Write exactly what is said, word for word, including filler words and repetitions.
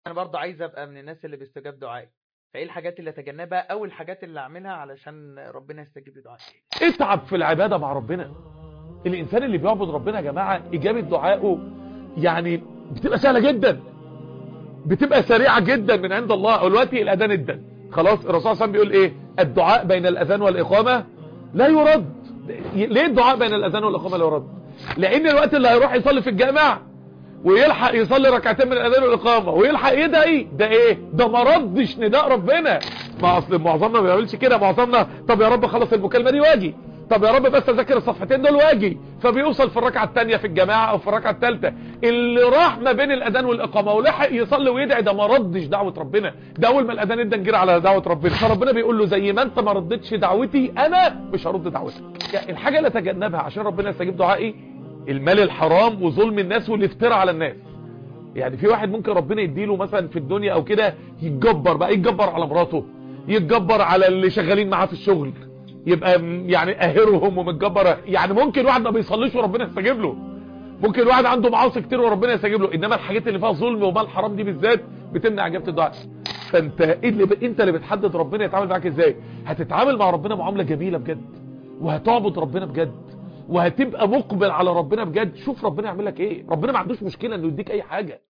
انا برضه عايز ابقى من الناس اللي بيستجاب دعائي، فايه الحاجات اللي اتجنبها او الحاجات اللي اعملها علشان ربنا يستجيب لدعائي؟ اتعب في العبادة مع ربنا. الانسان اللي بيعبد ربنا يا جماعة اجابة دعائه يعني بتبقى سهلة جدا، بتبقى سريعة جدا من عند الله. دلوقتي الاذان ادن خلاص، الرسول صلى الله عليه وسلم بيقول ايه؟ الدعاء بين الاذان والاقامة لا يرد. ليه الدعاء بين الاذان والاقامة لا يرد؟ لان الوقت اللي هيروح يصلي في الجامع ويلحق يصلي ركعتين من الاذان والاقامه ويلحق يدعي، ده ايه؟ ده ما ردش نداء ربنا. ما اصل معظمنا ما بيعملش كده. معظمنا طب يا رب خلص المكالمه دي واجي، طب يا رب بس اذاكر الصفحتين دول واجي، فبيوصل في الركعه الثانيه في الجماعه او في الركعه الثالثه. اللي راح ما بين الاذان والاقامه ولحق يصلي ويدعي ده ما ردش دعوه ربنا، ده اول ما الاذان ادى نجري على دعوه ربنا. فربنا بيقول له زي ما انت ما ردتش دعوتي انا مش هرد دعوتك. يعني الحاجه اللي اتجنبها عشان ربنا يستجيب دعائي المال الحرام وظلم الناس والافتراء على الناس. يعني في واحد ممكن ربنا يديله مثلا في الدنيا او كده يتجبر بقى، يتجبر على مراته، يتجبر على اللي شغالين معاه في الشغل، يبقى يعني قاهرهم ومتجبر. يعني ممكن واحد ما بيصليش وربنا يستجيب له، ممكن واحد عنده معاصي كتير وربنا يستجيب له، انما الحاجات اللي فيها ظلم ومال حرام دي بالذات بتمنع اجابه الدعاء. فانت ايه اللي ب... انت اللي بتحدد ربنا يتعامل معاك ازاي. هتتعامل مع ربنا معامله جميله بجد، وهتعبد ربنا بجد، وهتبقى مقبل على ربنا بجد. شوف ربنا يعمل لك ايه. ربنا ما عندوش مشكله انه يديك اي حاجه.